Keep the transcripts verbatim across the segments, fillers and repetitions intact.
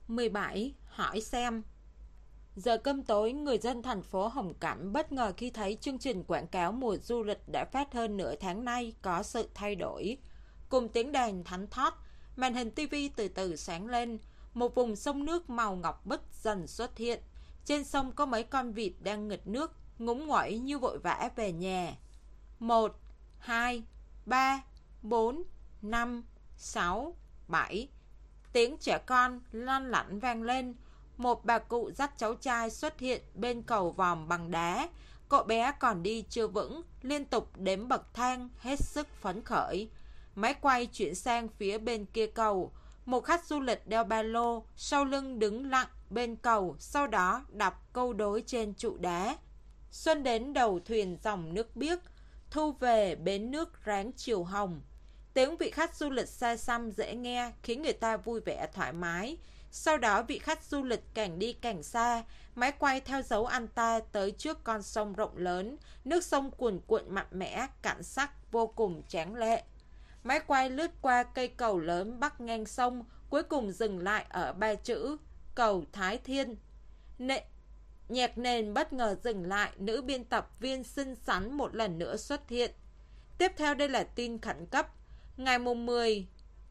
mười bảy. Hỏi xem. Giờ cơm tối, người dân thành phố Hồng Cảnh bất ngờ khi thấy chương trình quảng cáo mùa du lịch đã phát hơn nửa tháng nay có sự thay đổi. Cùng tiếng đàn thánh thót, màn hình tivi từ từ sáng lên, một vùng sông nước màu ngọc bích dần xuất hiện. Trên sông có mấy con vịt đang nghịch nước, ngúng nguẩy như vội vã về nhà. Một, hai, ba, bốn, năm, sáu, bảy. Tiếng trẻ con lăn lặn vang lên. Một bà cụ dắt cháu trai xuất hiện bên cầu vòm bằng đá. Cậu bé còn đi chưa vững, liên tục đếm bậc thang, hết sức phấn khởi. Máy quay chuyển sang phía bên kia cầu. Một khách du lịch đeo ba lô, sau lưng đứng lặng bên cầu, sau đó đọc câu đối trên trụ đá. Xuân đến đầu thuyền dòng nước biếc, thu về bến nước ráng chiều hồng. Tiếng vị khách du lịch xa xăm dễ nghe, khiến người ta vui vẻ thoải mái. Sau đó vị khách du lịch càng đi càng xa, máy quay theo dấu anh ta tới trước con sông rộng lớn, nước sông cuồn cuộn mạnh mẽ, cảnh sắc vô cùng tráng lệ. Máy quay lướt qua cây cầu lớn bắc ngang sông, cuối cùng dừng lại ở ba chữ cầu Thái Thiên. Nệ, nhạc nền bất ngờ dừng lại, nữ biên tập viên xinh xắn một lần nữa xuất hiện. Tiếp theo đây là tin khẩn cấp. Ngày mùng mười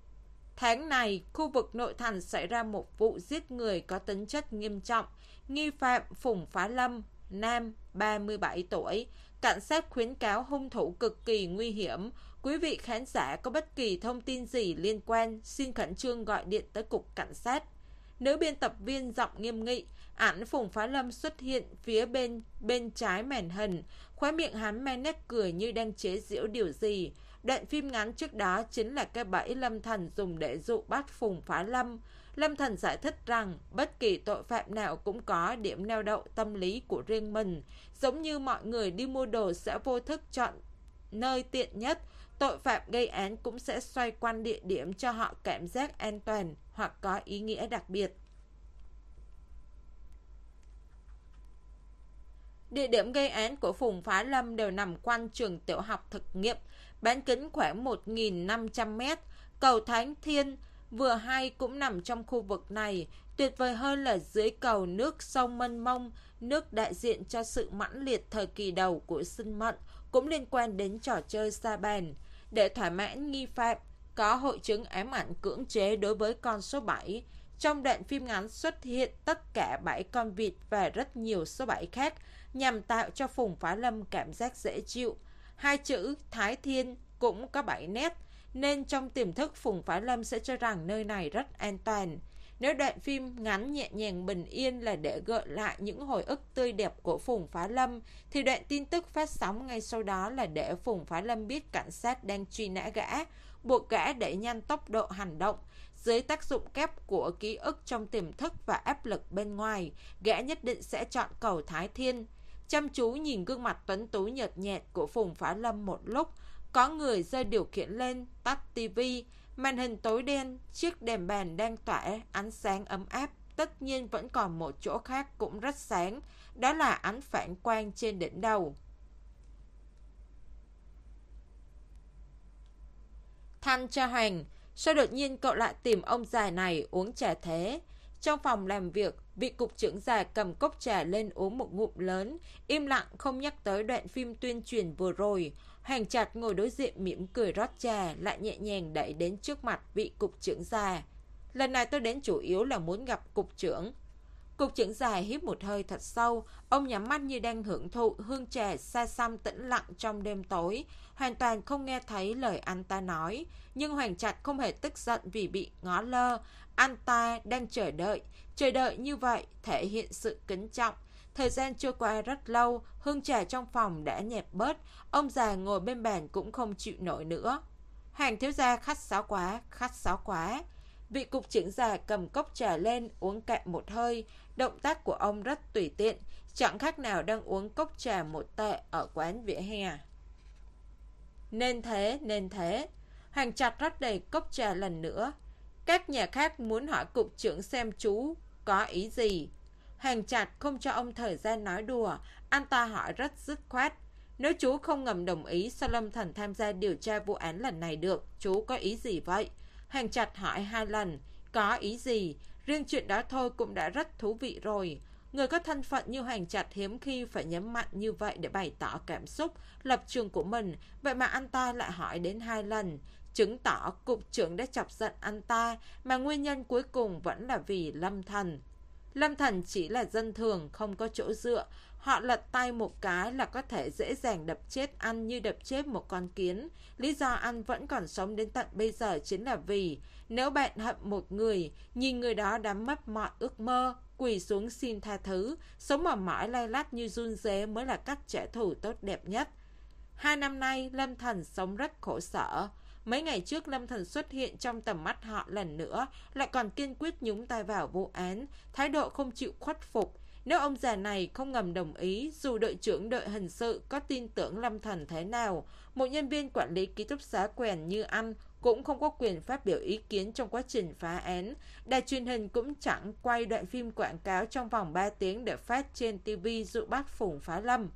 tháng này, khu vực nội thành xảy ra một vụ giết người có tính chất nghiêm trọng. Nghi phạm Phùng Phá Lâm, nam, ba mươi bảy tuổi. Cảnh sát khuyến cáo hung thủ cực kỳ nguy hiểm. Quý vị khán giả có bất kỳ thông tin gì liên quan, xin khẩn trương gọi điện tới cục cảnh sát. Nữ biên tập viên giọng nghiêm nghị, ảnh Phùng Phá Lâm xuất hiện phía bên bên trái màn hình, khóe miệng hắn mang nét cười như đang chế giễu điều gì. Đoạn phim ngắn trước đó chính là cái bẫy Lâm Thần dùng để dụ bắt Phùng Phá Lâm. Lâm Thần giải thích rằng bất kỳ tội phạm nào cũng có điểm neo đậu tâm lý của riêng mình. Giống như mọi người đi mua đồ sẽ vô thức chọn nơi tiện nhất, tội phạm gây án cũng sẽ xoay quanh địa điểm cho họ cảm giác an toàn hoặc có ý nghĩa đặc biệt. Địa điểm gây án của Phùng Phá Lâm đều nằm quanh trường tiểu học thực nghiệm, bán kính khoảng một nghìn năm trăm mét. Cầu Thánh Thiên vừa hay cũng nằm trong khu vực này. Tuyệt vời hơn là dưới cầu nước sông mênh mông, nước đại diện cho sự mãnh liệt thời kỳ đầu của sinh mệnh, cũng liên quan đến trò chơi sa bàn. Để thỏa mãn nghi phạm có hội chứng ám ảnh cưỡng chế đối với con số bảy. Trong đoạn phim ngắn xuất hiện tất cả bảy con vịt và rất nhiều số bảy khác, nhằm tạo cho Phùng Phá Lâm cảm giác dễ chịu. Hai chữ Thái Thiên cũng có bảy nét, nên trong tiềm thức Phùng Phá Lâm sẽ cho rằng nơi này rất an toàn. Nếu đoạn phim ngắn nhẹ nhàng bình yên là để gợi lại những hồi ức tươi đẹp của Phùng Phá Lâm, thì đoạn tin tức phát sóng ngay sau đó là để Phùng Phá Lâm biết cảnh sát đang truy nã gã, buộc gã đẩy nhanh tốc độ hành động. Dưới tác dụng kép của ký ức trong tiềm thức và áp lực bên ngoài, gã nhất định sẽ chọn cầu Thái Thiên. Chăm chú nhìn gương mặt tuấn tú nhợt nhạt của Phùng Phá Lâm một lúc, có người giơ điều khiển lên, tắt tivi, màn hình tối đen, chiếc đèn bàn đang tỏa ánh sáng ấm áp. Tất nhiên vẫn còn một chỗ khác cũng rất sáng, đó là ánh phản quang trên đỉnh đầu. Thanh Tra Hoàng, sao đột nhiên cậu lại tìm ông già này uống trà thế? Trong phòng làm việc, vị cục trưởng già cầm cốc trà lên uống một ngụm lớn, im lặng không nhắc tới đoạn phim tuyên truyền vừa rồi. Hoàng Trạch ngồi đối diện mỉm cười rót trà, lại nhẹ nhàng đẩy đến trước mặt vị cục trưởng già. Lần này tôi đến chủ yếu là muốn gặp cục trưởng. Cục trưởng già hít một hơi thật sâu, ông nhắm mắt như đang hưởng thụ hương trà xa xăm tĩnh lặng trong đêm tối, hoàn toàn không nghe thấy lời anh ta nói. Nhưng Hoàng Trạch không hề tức giận vì bị ngó lơ, anh ta đang chờ đợi, chờ đợi như vậy thể hiện sự kính trọng. Thời gian trôi qua rất lâu, hương trà trong phòng đã nhạt bớt, ông già ngồi bên bàn cũng không chịu nổi nữa. Hoàng thiếu gia khách sáo quá, khách sáo quá. Vị cục trưởng già cầm cốc trà lên uống cạn một hơi, động tác của ông rất tùy tiện, chẳng khác nào đang uống cốc trà một tệ ở quán vỉa hè. Nên thế, nên thế. Hoàng Trạch rót đầy cốc trà lần nữa. Các nhà khác muốn hỏi cục trưởng xem chú có ý gì. Hoàng Trạch không cho ông thời gian nói đùa, anh ta hỏi rất dứt khoát. Nếu chú không ngầm đồng ý sao Lâm Thần tham gia điều tra vụ án lần này được, chú có ý gì vậy? Hoàng Trạch hỏi hai lần, có ý gì? Riêng chuyện đó thôi cũng đã rất thú vị rồi. Người có thân phận như Hoằng Trạch hiếm khi phải nhấn mạnh như vậy để bày tỏ cảm xúc, lập trường của mình. Vậy mà anh ta lại hỏi đến hai lần, chứng tỏ cục trưởng đã chọc giận anh ta, mà nguyên nhân cuối cùng vẫn là vì Lâm Thần. Lâm Thần chỉ là dân thường, không có chỗ dựa. Họ lật tay một cái là có thể dễ dàng đập chết anh như đập chết một con kiến. Lý do anh vẫn còn sống đến tận bây giờ chính là vì nếu bạn hận một người, nhìn người đó đã mất mọi ước mơ, quỳ xuống xin tha thứ, sống mà mỏi lay lắt như run rế mới là cách trả thù tốt đẹp nhất. Hai năm nay, Lâm Thần sống rất khổ sở. Mấy ngày trước Lâm Thần xuất hiện trong tầm mắt họ lần nữa, lại còn kiên quyết nhúng tay vào vụ án, thái độ không chịu khuất phục. Nếu ông già này không ngầm đồng ý, dù đội trưởng đội hình sự có tin tưởng Lâm Thần thế nào, một nhân viên quản lý ký túc xá quèn như anh cũng không có quyền phát biểu ý kiến trong quá trình phá án. Đài truyền hình cũng chẳng quay đoạn phim quảng cáo trong vòng ba tiếng để phát trên ti vi dụ bắt Phùng Phá Lâm.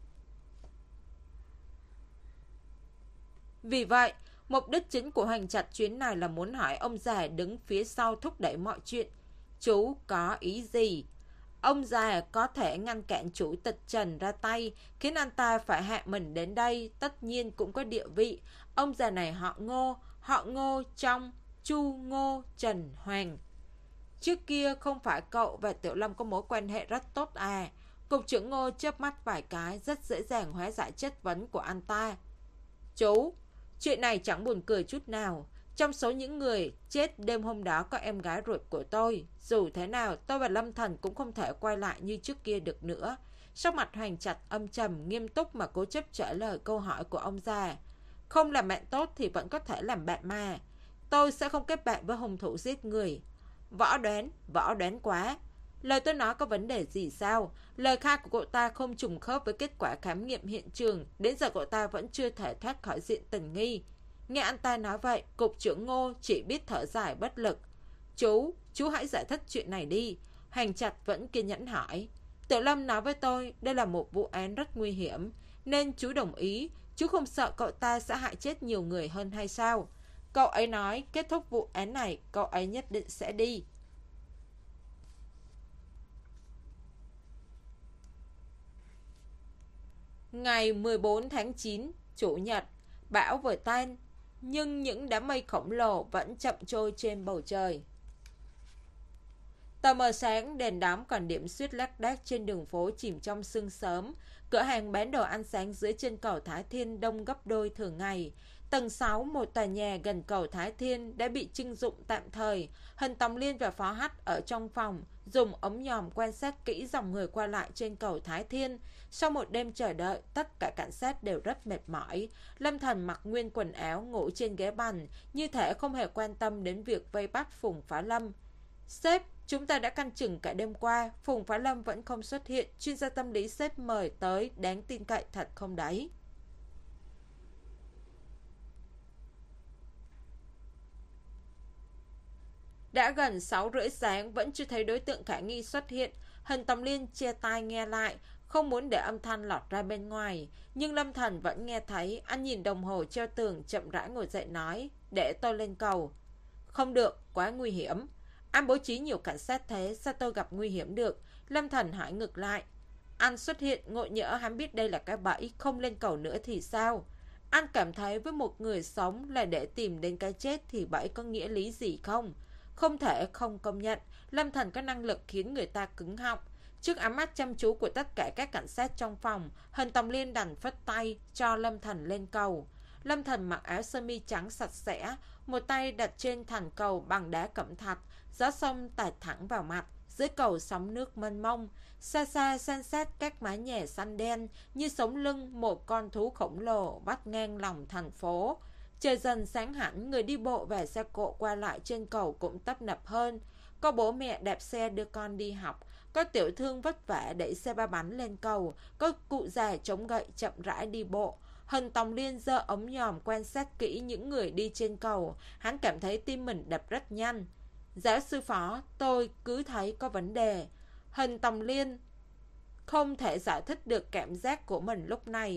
Vì vậy, mục đích chính của Hoằng Trạch chuyến này là muốn hỏi ông già đứng phía sau thúc đẩy mọi chuyện. Chú có ý gì? Ông già có thể ngăn cản chủ tịch Trần ra tay, khiến anh ta phải hạ mình đến đây, tất nhiên cũng có địa vị. Ông già này họ Ngô, họ Ngô trong Chu Ngô Trần Hoàng. Trước kia không phải cậu và Tiểu Lâm có mối quan hệ rất tốt à? Cục trưởng Ngô chớp mắt vài cái, rất dễ dàng hóa giải chất vấn của anh ta. Chú, chuyện này chẳng buồn cười chút nào. Trong số những người chết đêm hôm đó có em gái ruột của tôi. Dù thế nào, tôi và Lâm Thần cũng không thể quay lại như trước kia được nữa. Sắc mặt Hoằng Trạch âm trầm, nghiêm túc mà cố chấp trả lời câu hỏi của ông già. Không làm bạn tốt thì vẫn có thể làm bạn mà. Tôi sẽ không kết bạn với hung thủ giết người. Võ đoán, võ đoán quá. Lời tôi nói có vấn đề gì sao? Lời khai của cậu ta không trùng khớp với kết quả khám nghiệm hiện trường. Đến giờ cậu ta vẫn chưa thể thoát khỏi diện tình nghi. Nghe anh ta nói vậy, cục trưởng Ngô chỉ biết thở dài bất lực. Chú, chú hãy giải thích chuyện này đi. Hoằng Trạch vẫn kiên nhẫn hỏi. Tiểu Lâm nói với tôi đây là một vụ án rất nguy hiểm, nên chú đồng ý. Chú không sợ cậu ta sẽ hại chết nhiều người hơn hay sao? Cậu ấy nói kết thúc vụ án này, cậu ấy nhất định sẽ đi. Ngày mười bốn tháng chín, Chủ nhật, bão vừa tan, nhưng những đám mây khổng lồ vẫn chậm trôi trên bầu trời. Tờ mờ sáng, đèn đóm còn điểm suýt lác đác trên đường phố chìm trong sương sớm. Cửa hàng bán đồ ăn sáng dưới chân cầu Thái Thiên đông gấp đôi thường ngày. Tầng sáu, một tòa nhà gần cầu Thái Thiên đã bị trưng dụng tạm thời. Hình Tòng Liên và Phó Hách ở trong phòng, dùng ống nhòm quan sát kỹ dòng người qua lại trên cầu Thái Thiên. Sau một đêm chờ đợi, tất cả cảnh sát đều rất mệt mỏi. Lâm Thần mặc nguyên quần áo ngủ trên ghế bành, như thể không hề quan tâm đến việc vây bắt Phùng Phá Lâm. Sếp, chúng ta đã canh chừng cả đêm qua, Phùng Phá Lâm vẫn không xuất hiện, chuyên gia tâm lý sếp mời tới, đáng tin cậy thật không đấy? Đã gần sáu rưỡi sáng vẫn chưa thấy đối tượng khả nghi xuất hiện. Hình Tòng Liên che tai nghe lại, không muốn để âm thanh lọt ra bên ngoài. Nhưng Lâm Thần vẫn nghe thấy. Anh nhìn đồng hồ treo tường, chậm rãi ngồi dậy nói, để tôi lên cầu. Không được, quá nguy hiểm. Anh bố trí nhiều cảnh sát thế, sao tôi gặp nguy hiểm được? Lâm Thần hỏi ngược lại. Anh xuất hiện, ngộ nhỡ hắn biết đây là cái bẫy, không lên cầu nữa thì sao? Anh cảm thấy với một người sống là để tìm đến cái chết thì bẫy có nghĩa lý gì không? Không thể không công nhận, Lâm Thần có năng lực khiến người ta cứng họng. Trước ánh mắt chăm chú của tất cả các cảnh sát trong phòng, Hình Tòng Liên đành phất tay cho Lâm Thần lên cầu. Lâm Thần mặc áo sơ mi trắng sạch sẽ, một tay đặt trên thành cầu bằng đá cẩm thạch, gió sông tạt thẳng vào mặt. Dưới cầu sóng nước mênh mông, xa xa san sát các mái nhà xanh đen như sống lưng một con thú khổng lồ vắt ngang lòng thành phố. Trời dần sáng hẳn, người đi bộ và xe cộ qua lại trên cầu cũng tấp nập hơn. Có bố mẹ đạp xe đưa con đi học, có tiểu thương vất vả đẩy xe ba bánh lên cầu, có cụ già chống gậy chậm rãi đi bộ. Hình Tòng Liên giơ ống nhòm quan sát kỹ những người đi trên cầu, hắn cảm thấy tim mình đập rất nhanh. Giáo sư Phó, tôi cứ thấy có vấn đề. Hình Tòng Liên không thể giải thích được cảm giác của mình lúc này.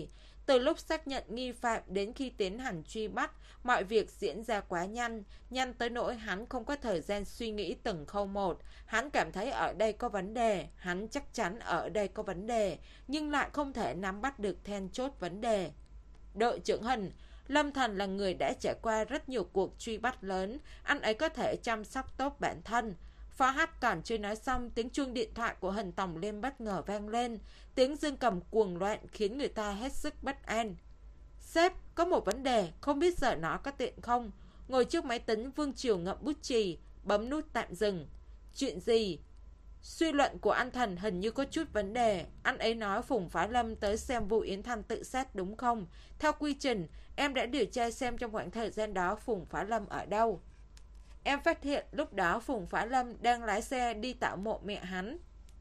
Từ lúc xác nhận nghi phạm đến khi tiến hành truy bắt, mọi việc diễn ra quá nhanh, nhanh tới nỗi hắn không có thời gian suy nghĩ từng khâu một. Hắn cảm thấy ở đây có vấn đề, hắn chắc chắn ở đây có vấn đề, nhưng lại không thể nắm bắt được then chốt vấn đề. Đội trưởng Hình, Lâm Thành là người đã trải qua rất nhiều cuộc truy bắt lớn, anh ấy có thể chăm sóc tốt bản thân. Phó Hách còn chưa nói xong, tiếng chuông điện thoại của Hình Tổng Liên bất ngờ vang lên. Tiếng dương cầm cuồng loạn khiến người ta hết sức bất an. Sếp, có một vấn đề, không biết giờ nó có tiện không? Ngồi trước máy tính, Vương Triều ngậm bút chì, bấm nút tạm dừng. Chuyện gì? Suy luận của anh Thần hình như có chút vấn đề. Anh ấy nói Phùng Phá Lâm tới xem vụ Yến Thanh tự sát đúng không? Theo quy trình, em đã điều tra xem trong khoảng thời gian đó Phùng Phá Lâm ở đâu. Em phát hiện lúc đó Phùng Phá Lâm đang lái xe đi tạo mộ mẹ hắn.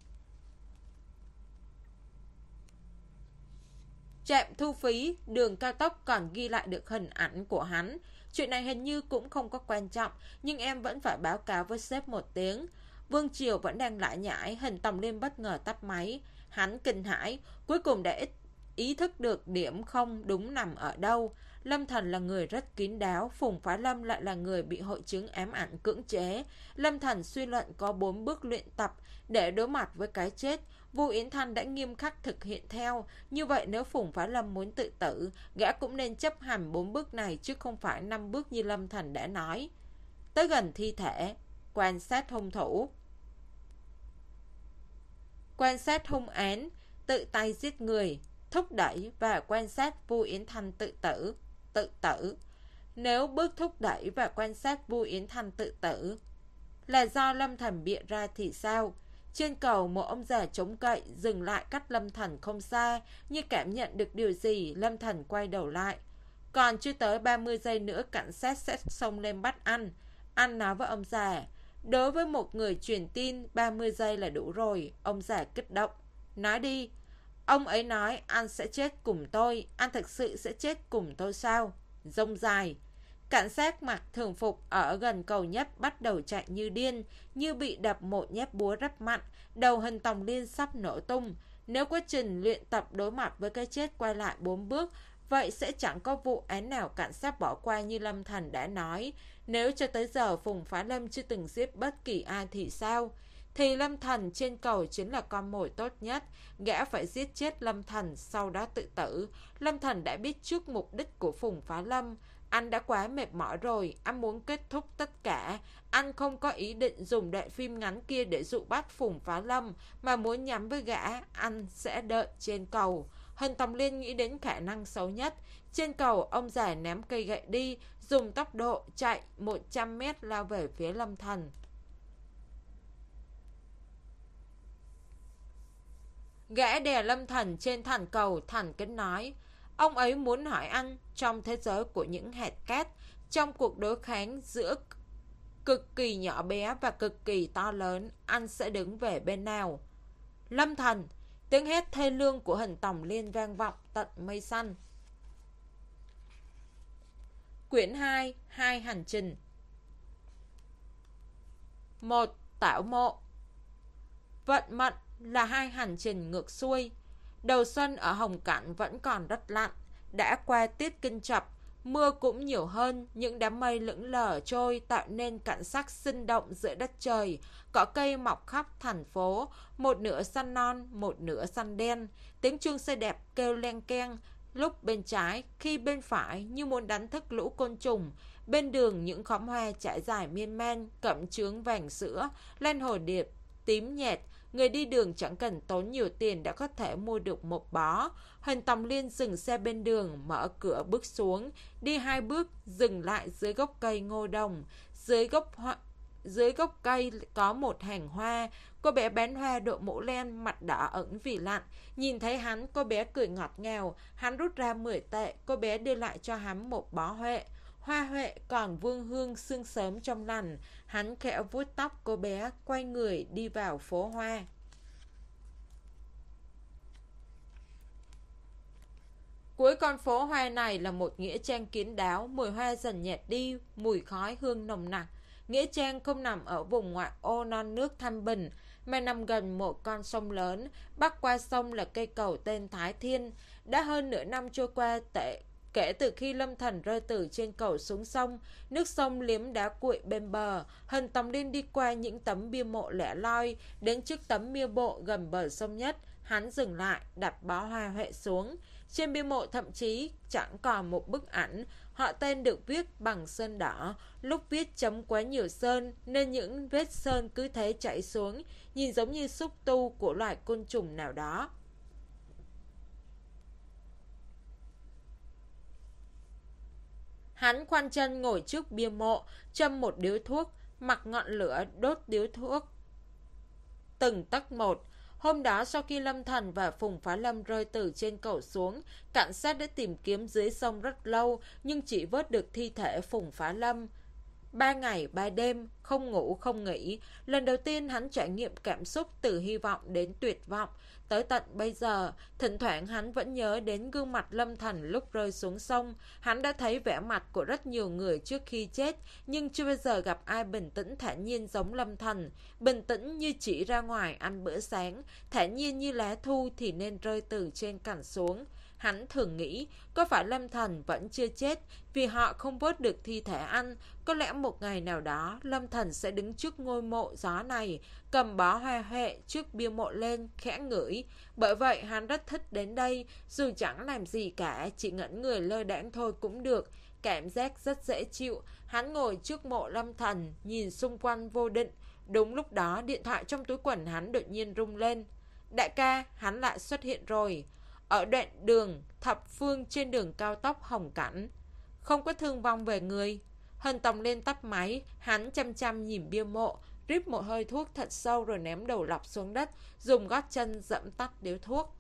Trạm thu phí, đường cao tốc còn ghi lại được hình ảnh của hắn. Chuyện này hình như cũng không có quan trọng, nhưng em vẫn phải báo cáo với sếp một tiếng. Vương Triều vẫn đang lải nhải, Hình Tổng Liên bất ngờ tắt máy. Hắn kinh hãi, cuối cùng đã ý thức được điểm không đúng nằm ở đâu. Lâm Thành là người rất kín đáo, Phùng Phá Lâm lại là người bị hội chứng ám ảnh cưỡng chế. Lâm Thành suy luận có bốn bước luyện tập để đối mặt với cái chết. Vu Yến Thanh đã nghiêm khắc thực hiện theo. Như vậy nếu Phùng Phá Lâm muốn tự tử, gã cũng nên chấp hành bốn bước này chứ không phải năm bước như Lâm Thành đã nói. Tới gần thi thể, quan sát hung thủ. Quan sát hung án, tự tay giết người, thúc đẩy và quan sát Vu Yến Thanh tự tử. Tự tử. Nếu bước thúc đẩy và quan sát Vu Yến Thanh tự tử là do Lâm Thành bịa ra thì sao? Trên cầu, một ông già chống cậy dừng lại cách Lâm Thành không xa, như cảm nhận được điều gì. Lâm Thành quay đầu lại. Còn chưa tới ba mươi giây nữa cảnh sát sẽ xông lên bắt anh. Anh nói với ông già. Đối với một người truyền tin, ba mươi giây là đủ rồi. Ông già kích động. Nói đi. Ông ấy nói anh sẽ chết cùng tôi. Anh thực sự sẽ chết cùng tôi sao? Rông dài. Cảnh sát mặc thường phục ở gần cầu nhất bắt đầu chạy như điên, như bị đập một nhát búa rất mạnh. Đầu Hình Tổng Liên sắp nổ tung. Nếu quá trình luyện tập đối mặt với cái chết quay lại bốn bước, vậy sẽ chẳng có vụ án nào cảnh sát bỏ qua như Lâm Thành đã nói. Nếu cho tới giờ Phùng Phá Lâm chưa từng giết bất kỳ ai thì sao? Thì Lâm Thành trên cầu chính là con mồi tốt nhất. Gã phải giết chết Lâm Thành, sau đó tự tử. Lâm Thành đã biết trước mục đích của Phùng Phá Lâm. Anh đã quá mệt mỏi rồi, anh muốn kết thúc tất cả. Anh không có ý định dùng đoạn phim ngắn kia để dụ bắt Phùng Phá Lâm, mà muốn nhắm với gã. Anh sẽ đợi trên cầu. Hình Tổng Liên nghĩ đến khả năng xấu nhất. Trên cầu, ông già ném cây gậy đi, dùng tốc độ chạy một trăm mét lao về phía Lâm Thành. Gã đè Lâm Thành trên thành cầu, thành kính nói. Ông ấy muốn hỏi anh, trong thế giới của những hạt cát, trong cuộc đối kháng giữa cực kỳ nhỏ bé và cực kỳ to lớn, anh sẽ đứng về bên nào? Lâm Thành, tiếng hét thê lương của Hình Tổng Liên vang vọng tận mây xanh. Quyển hai, hai hành trình. Một, tảo mộ. Vận mệnh là hai hành trình ngược xuôi. Đầu xuân ở Hồng Cảnh vẫn còn rất lạnh. Đã qua tiết kinh chập, mưa cũng nhiều hơn, những đám mây lững lờ trôi tạo nên cảnh sắc sinh động giữa đất trời. Cỏ cây mọc khắp thành phố, một nửa xanh non, một nửa xanh đen. Tiếng chuông xe đẹp kêu len keng, lúc bên trái, khi bên phải, như muốn đánh thức lũ côn trùng. Bên đường những khóm hoa trải dài miên man, cẩm chướng vàng sữa, lan hồ điệp tím nhạt. Người đi đường chẳng cần tốn nhiều tiền đã có thể mua được một bó. Hình Tổng Liên dừng xe bên đường, mở cửa bước xuống, đi hai bước, dừng lại dưới gốc cây ngô đồng. Dưới gốc hoa, dưới gốc cây có một hàng hoa. Cô bé bán hoa đội mũ len, mặt đỏ ửng vì lạnh. Nhìn thấy hắn, cô bé cười ngọt ngào. Hắn rút ra mười tệ, cô bé đưa lại cho hắn một bó huệ. Hoa huệ còn vương hương sương sớm trong lành. Hắn khẽ vuốt tóc cô bé, quay người đi vào phố hoa. Cuối con phố hoa này là một nghĩa trang kín đáo. Mùi hoa dần nhạt đi, mùi khói hương nồng nặc. Nghĩa trang không nằm ở vùng ngoại ô non nước Thanh Bình, mà nằm gần một con sông lớn. Bắc qua sông là cây cầu tên Thái Thiên. Đã hơn nửa năm trôi qua tệ kể từ khi Lâm Thần rơi từ trên cầu xuống sông. Nước sông liếm đá cuội bên bờ. Hân Tòng Liên đi qua những tấm bia mộ lẻ loi, đến trước tấm bia mộ gần bờ sông nhất. Hắn dừng lại, đặt bó hoa huệ xuống. Trên bia mộ thậm chí chẳng còn một bức ảnh. Họ tên được viết bằng sơn đỏ. Lúc viết chấm quá nhiều sơn nên những vết sơn cứ thế chảy xuống, nhìn giống như xúc tu của loài côn trùng nào đó. Hắn khoanh chân ngồi trước bia mộ, châm một điếu thuốc, mặc ngọn lửa đốt điếu thuốc từng tấc một. Hôm đó sau khi Lâm Thần và Phùng Phá Lâm rơi từ trên cầu xuống, cảnh sát đã tìm kiếm dưới sông rất lâu nhưng chỉ vớt được thi thể Phùng Phá Lâm. Ba ngày ba đêm, không ngủ không nghỉ. Lần đầu tiên hắn trải nghiệm cảm xúc từ hy vọng đến tuyệt vọng. Tới tận bây giờ, thỉnh thoảng hắn vẫn nhớ đến gương mặt Lâm Thần lúc rơi xuống sông. Hắn đã thấy vẻ mặt của rất nhiều người trước khi chết, nhưng chưa bao giờ gặp ai bình tĩnh thản nhiên giống Lâm Thần. Bình tĩnh như chỉ ra ngoài ăn bữa sáng, thản nhiên như lá thu thì nên rơi từ trên cành xuống. Hắn thường nghĩ, có phải Lâm Thần vẫn chưa chết vì họ không vớt được thi thể anh? Có lẽ một ngày nào đó, Lâm Thần sẽ đứng trước ngôi mộ gió này, cầm bó hoa huệ trước bia mộ lên, khẽ ngửi. Bởi vậy hắn rất thích đến đây, dù chẳng làm gì cả, chỉ ngẩn người lơ đãng thôi cũng được. Cảm giác rất dễ chịu. Hắn ngồi trước mộ Lâm Thần, nhìn xung quanh vô định. Đúng lúc đó, điện thoại trong túi quần hắn đột nhiên rung lên. Đại ca, hắn lại xuất hiện rồi. Ở đoạn đường thập phương trên đường cao tốc Hồng Cảnh, không có thương vong về người. Hân Tòng lên tắt máy. Hắn chăm chăm nhìn bia mộ, rít một hơi thuốc thật sâu rồi ném đầu lọc xuống đất, dùng gót chân dẫm tắt điếu thuốc.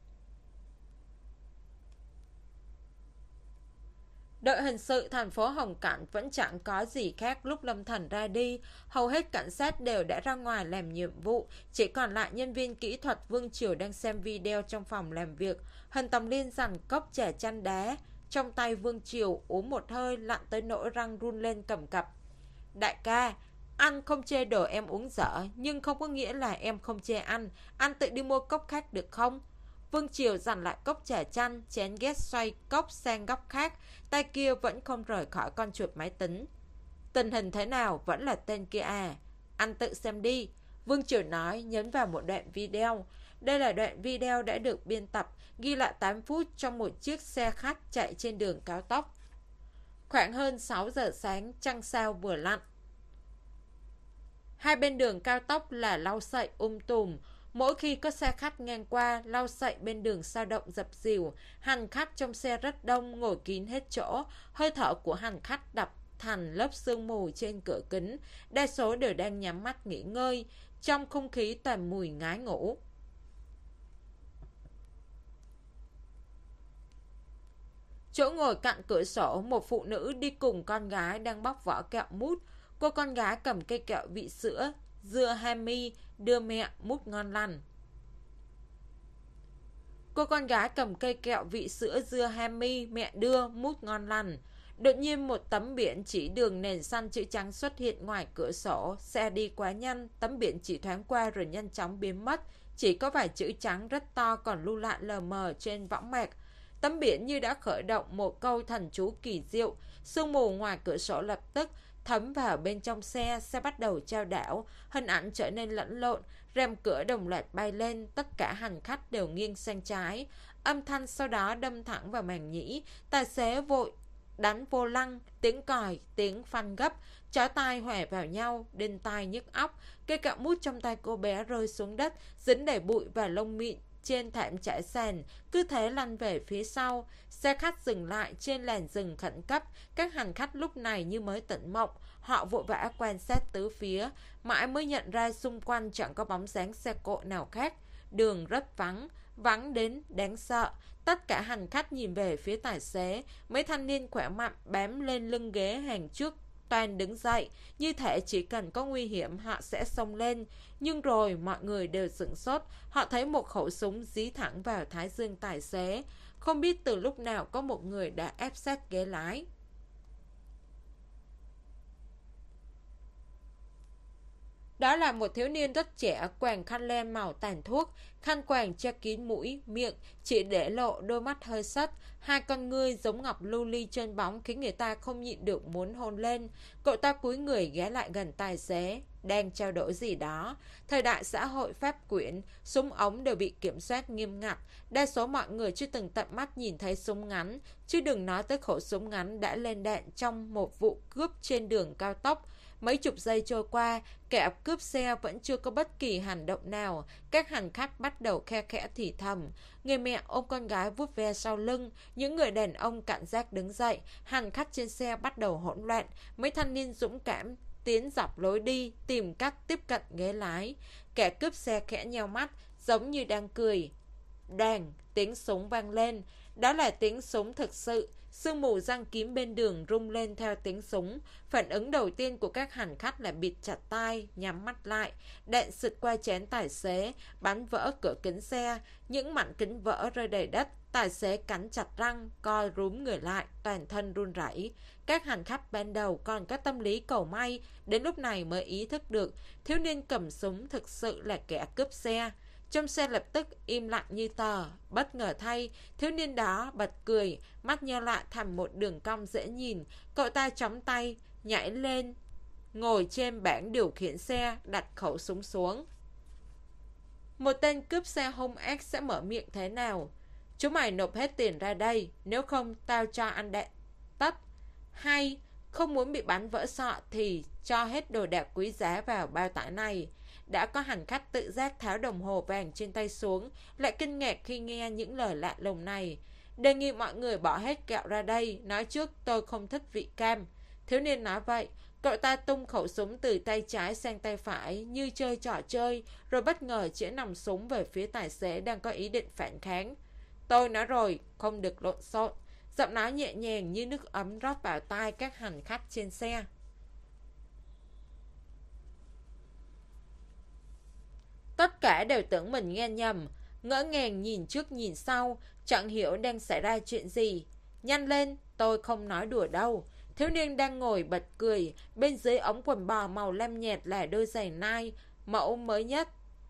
Đội hình sự thành phố Hồng Cảnh vẫn chẳng có gì khác lúc Lâm Thần ra đi. Hầu hết cảnh sát đều đã ra ngoài làm nhiệm vụ, chỉ còn lại nhân viên kỹ thuật Vương Triều đang xem video trong phòng làm việc. Hân Tòng Liên dằn cốc trà chanh đá trong tay Vương Triều, uống một hơi lặn tới nỗi răng run lên cầm cập. Đại ca, anh không chê đồ em uống dở, nhưng không có nghĩa là em không chê anh. Anh tự đi mua cốc khác được không? Vương Triều dằn lại cốc trà chanh, chén ghét xoay cốc sang góc khác, tay kia vẫn không rời khỏi con chuột máy tính. Tình hình thế nào vẫn là tên kia à? Anh tự xem đi. Vương Triều nói, nhấn vào một đoạn video. Đây là đoạn video đã được biên tập, ghi lại tám phút trong một chiếc xe khách chạy trên đường cao tốc. Khoảng hơn sáu giờ sáng, trăng sao vừa lặn. Hai bên đường cao tốc là lau sậy um tùm. Mỗi khi có xe khách ngang qua, lau sậy bên đường sao động dập dìu. Hành khách trong xe rất đông, ngồi kín hết chỗ. Hơi thở của hành khách đập thành lớp sương mù trên cửa kính. Đa số đều đang nhắm mắt nghỉ ngơi. Trong không khí toàn mùi ngái ngủ. Chỗ ngồi cạnh cửa sổ, một phụ nữ đi cùng con gái đang bóc vỏ kẹo mút. Cô con gái cầm cây kẹo vị sữa dưa Hami đưa mẹ mút ngon lành. Cô con gái cầm cây kẹo vị sữa dưa Hami mẹ đưa mút ngon lành. Đột nhiên một tấm biển chỉ đường nền xanh chữ trắng xuất hiện ngoài cửa sổ. Xe đi quá nhanh, tấm biển chỉ thoáng qua rồi nhanh chóng biến mất. Chỉ có vài chữ trắng rất to còn lưu lại lờ mờ trên võng mạc. Tấm biển như đã khởi động một câu thần chú kỳ diệu. Sương mù ngoài cửa sổ lập tức thấm vào bên trong xe. Xe bắt đầu chao đảo, hình ảnh trở nên lẫn lộn, rèm cửa đồng loạt bay lên, tất cả hành khách đều nghiêng sang trái. Âm thanh sau đó đâm thẳng vào màng nhĩ. Tài xế vội đánh vô lăng, tiếng còi, tiếng phanh gấp, chói tai hòe vào nhau, đinh tai nhức óc. Cây kẹo mút trong tay cô bé rơi xuống đất, dính đầy bụi và lông mịn trên thảm trải sàn, cứ thế lăn về phía sau. Xe khách dừng lại trên làn rừng khẩn cấp. Các hành khách lúc này như mới tỉnh mộng. Họ vội vã quan sát tứ phía, mãi mới nhận ra xung quanh chẳng có bóng dáng xe cộ nào khác. Đường rất vắng, vắng đến đáng sợ. Tất cả hành khách nhìn về phía tài xế. Mấy thanh niên khỏe mạnh bám lên lưng ghế hàng trước toàn đứng dậy, như thể chỉ cần có nguy hiểm họ sẽ xông lên. Nhưng rồi mọi người đều sửng sốt. Họ thấy một khẩu súng dí thẳng vào thái dương tài xế. Không biết từ lúc nào có một người đã ép sát ghế lái. Đó là một thiếu niên rất trẻ, quàng khăn len màu tàn thuốc, khăn quàng che kín mũi, miệng, chỉ để lộ đôi mắt hơi sắt, hai con ngươi giống ngọc lưu ly trơn bóng khiến người ta không nhịn được muốn hôn lên. Cậu ta cúi người ghé lại gần tài xế, đang trao đổi gì đó. Thời đại xã hội pháp quyển, súng ống đều bị kiểm soát nghiêm ngặt. Đa số mọi người chưa từng tận mắt nhìn thấy súng ngắn, chứ đừng nói tới khẩu súng ngắn đã lên đạn trong một vụ cướp trên đường cao tốc. Mấy chục giây trôi qua, kẻ cướp xe vẫn chưa có bất kỳ hành động nào. Các hành khách bắt đầu khe khẽ thì thầm. Người mẹ ôm con gái vuốt ve sau lưng. Những người đàn ông cảnh giác đứng dậy. Hành khách trên xe bắt đầu hỗn loạn. Mấy thanh niên dũng cảm tiến dọc lối đi, tìm cách tiếp cận ghế lái. Kẻ cướp xe khẽ nheo mắt, giống như đang cười. Đàn, tiếng súng vang lên. Đó là tiếng súng thực sự. Sương mù răng kín bên đường rung lên theo tiếng súng. Phản ứng đầu tiên của các hành khách là bịt chặt tai, nhắm mắt lại. Đạn xịt qua chén tài xế, bắn vỡ cửa kính xe. Những mảnh kính vỡ rơi đầy đất. Tài xế cắn chặt răng, co rúm người lại, toàn thân run rẩy. Các hành khách ban đầu còn có tâm lý cầu may, đến lúc này mới ý thức được thiếu niên cầm súng thực sự là kẻ cướp xe. Trong xe lập tức im lặng như tờ. Bất ngờ thay, thiếu niên đó bật cười, mắt nheo lại thành một đường cong dễ nhìn. Cậu ta chống tay, nhảy lên, ngồi trên bảng điều khiển xe, đặt khẩu súng xuống. Một tên cướp xe hung ác sẽ mở miệng thế nào? Chúng mày nộp hết tiền ra đây, nếu không tao cho ăn đạn tất. Hay, không muốn bị bắn vỡ sọ thì cho hết đồ đạc quý giá vào bao tải này. Đã có hành khách tự giác tháo đồng hồ vàng trên tay xuống, lại kinh ngạc khi nghe những lời lạ lùng này. Đề nghị mọi người bỏ hết kẹo ra đây, nói trước tôi không thích vị cam. Thiếu niên nói vậy, cậu ta tung khẩu súng từ tay trái sang tay phải như chơi trò chơi, rồi bất ngờ chĩa nòng súng về phía tài xế đang có ý định phản kháng. Tôi nói rồi, không được lộn xộn. Giọng nói nhẹ nhàng như nước ấm rót vào tai các hành khách trên xe. Tất cả đều tưởng mình nghe nhầm, ngỡ ngàng nhìn trước nhìn sau, chẳng hiểu đang xảy ra chuyện gì. Nhanh lên, tôi không nói đùa đâu. Thiếu niên đang ngồi bật cười, bên dưới ống quần bò màu lam nhạt là đôi giày Nike, mẫu mới nhất.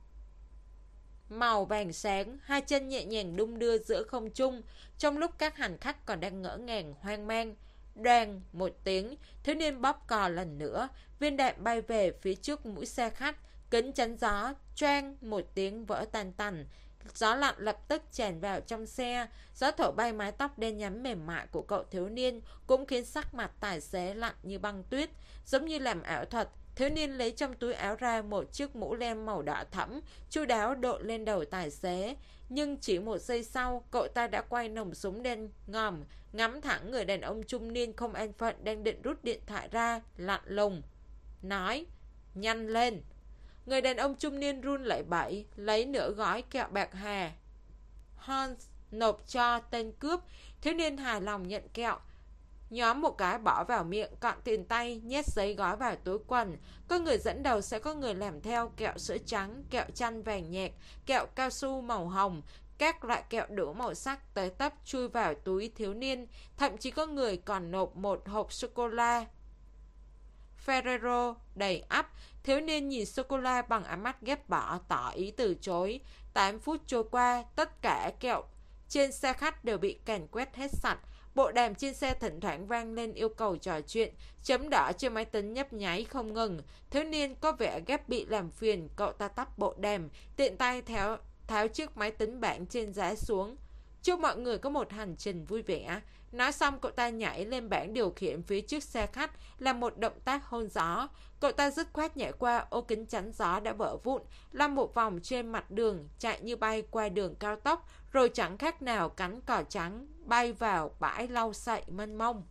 Màu vàng sáng, hai chân nhẹ nhàng đung đưa giữa không trung, trong lúc các hành khách còn đang ngỡ ngàng hoang mang. Đoàng một tiếng, thiếu niên bóp cò lần nữa, viên đạn bay về phía trước mũi xe khách, kính chắn gió, choang một tiếng vỡ tan tành. Gió lạnh lập tức tràn vào trong xe, gió thổi bay mái tóc đen nhánh mềm mại của cậu thiếu niên, cũng khiến sắc mặt tài xế lạnh như băng tuyết. Giống như làm ảo thuật, thiếu niên lấy trong túi áo ra một chiếc mũ len màu đỏ thẫm, chu đáo đội lên đầu tài xế. Nhưng chỉ một giây sau, cậu ta đã quay nòng súng đen ngòm, ngắm thẳng người đàn ông trung niên không an phận đang định rút điện thoại ra, lạnh lùng nói: nhanh lên. Người đàn ông trung niên run lẩy bẩy, lấy nửa gói kẹo bạc hà Hans nộp cho tên cướp. Thiếu niên hài lòng nhận kẹo, nhóm một cái bỏ vào miệng, cọn tiền tay, nhét giấy gói vào túi quần. Có người dẫn đầu sẽ có người làm theo. Kẹo sữa trắng, kẹo chanh vàng nhạt, kẹo cao su màu hồng, các loại kẹo đủ màu sắc tới tấp chui vào túi thiếu niên. Thậm chí có người còn nộp một hộp sô-cô-la Ferrero đầy ắp. Thiếu niên nhìn sô-cô-la bằng ánh mắt ghét bỏ, tỏ ý từ chối. Tám phút trôi qua, tất cả kẹo trên xe khách đều bị càn quét hết sạch. Bộ đàm trên xe thỉnh thoảng vang lên yêu cầu trò chuyện, chấm đỏ trên máy tính nhấp nháy không ngừng. Thiếu niên có vẻ ghét bị làm phiền, cậu ta tắt bộ đàm, tiện tay tháo, tháo chiếc máy tính bảng trên giá xuống. Chúc mọi người có một hành trình vui vẻ. Nói xong, cậu ta nhảy lên bảng điều khiển phía trước xe khách, làm một động tác hôn gió. Cậu ta dứt khoát nhảy qua ô kính chắn gió đã vỡ vụn, lăn một vòng trên mặt đường, chạy như bay qua đường cao tốc, rồi chẳng khác nào cánh cỏ trắng bay vào bãi lau sậy mênh mông.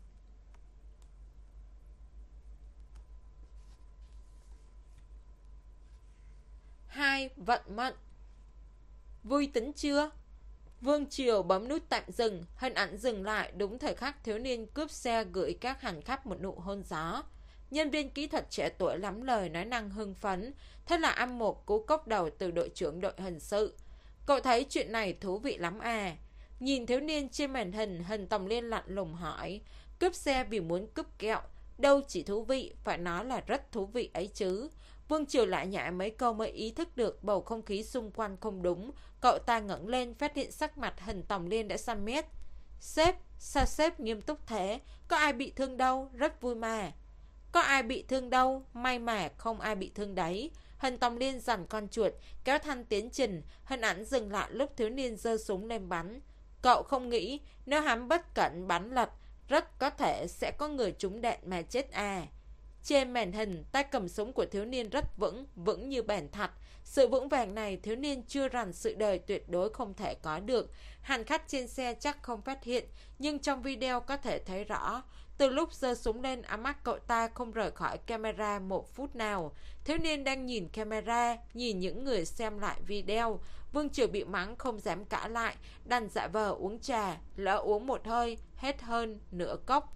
Hai. Vận mệnh. Vui tính chưa? Vương Triều bấm nút tạm dừng, hình ảnh dừng lại đúng thời khắc thiếu niên cướp xe gửi các hành khách một nụ hôn gió. Nhân viên kỹ thuật trẻ tuổi lắm lời nói năng hưng phấn, thế là ăn một cú cốc đầu từ đội trưởng đội hình sự. Cậu thấy chuyện này thú vị lắm à? Nhìn thiếu niên trên màn hình, hình Tòng Liên lạnh lùng hỏi. Cướp xe vì muốn cướp kẹo, đâu chỉ thú vị, phải nói là rất thú vị ấy chứ. Vương Triều lại nhại mấy câu mới ý thức được bầu không khí xung quanh không đúng. Cậu ta ngẩng lên phát hiện sắc mặt Hình Tòng Liên đã xanh mét. Sếp, sao sếp nghiêm túc thế? Có ai bị thương đâu, rất vui mà. Có ai bị thương đâu, may mà không ai bị thương đấy. Hình Tòng Liên dằn con chuột, kéo thanh tiến trình. Hình ảnh dừng lại lúc thiếu niên giơ súng lên bắn. Cậu không nghĩ nếu hắn bất cẩn bắn lật, rất có thể sẽ có người trúng đạn mà chết à. Trên màn hình, tay cầm súng của thiếu niên rất vững, vững như bàn thạch. Sự vững vàng này thiếu niên chưa rành sự đời tuyệt đối không thể có được. Hành khách trên xe chắc không phát hiện, nhưng trong video có thể thấy rõ. Từ lúc giơ súng lên, ánh mắt cậu ta không rời khỏi camera một phút nào. Thiếu niên đang nhìn camera, nhìn những người xem lại video. Vương Triều bị mắng không dám cãi lại, đành giả vờ uống trà, lỡ uống một hơi, hết hơn nửa cốc.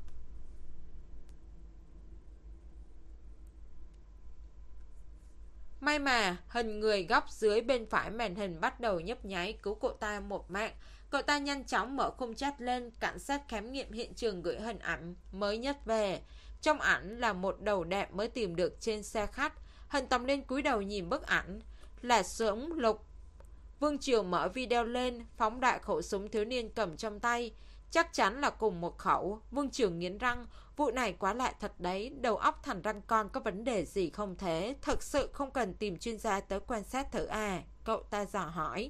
May mà hình người góc dưới bên phải màn hình bắt đầu nhấp nháy cứu cậu ta một mạng. Cậu ta nhanh chóng mở khung chat lên, cảnh sát khám nghiệm hiện trường gửi hình ảnh mới nhất về. Trong ảnh là một đầu đạn mới tìm được trên xe khách. Hình Tòng Liên cúi đầu nhìn bức ảnh là súng lục. Vương Triều mở video lên, phóng đại khẩu súng thiếu niên cầm trong tay. Chắc chắn là cùng một khẩu. Vương Triều nghiến răng, vụ này quá lạ thật đấy, đầu óc thằng răng con có vấn đề gì không thế? Thật sự không cần tìm chuyên gia tới quan sát thử à? Cậu ta dò hỏi.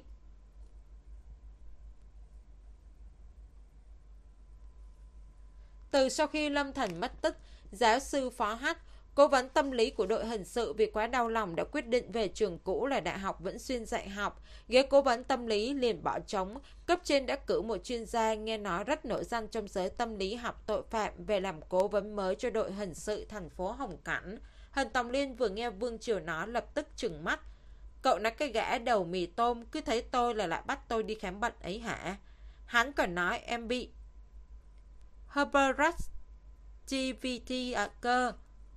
Từ sau khi Lâm Thành mất tích, giáo sư Phó Hách, cố vấn tâm lý của đội hình sự vì quá đau lòng đã quyết định về trường cũ là Đại học Vĩnh Xuyên dạy học. Ghế cố vấn tâm lý liền bỏ trống. Cấp trên đã cử một chuyên gia nghe nói rất nổi danh trong giới tâm lý học tội phạm về làm cố vấn mới cho đội hình sự thành phố Hồng Cảnh. Hình Tòng Liên vừa nghe Vương Triều nói lập tức trừng mắt. Cậu nói cái gã đầu mì tôm cứ thấy tôi là lại bắt tôi đi khám bệnh ấy hả? Hắn còn nói em bị hyperactivity ở cơ.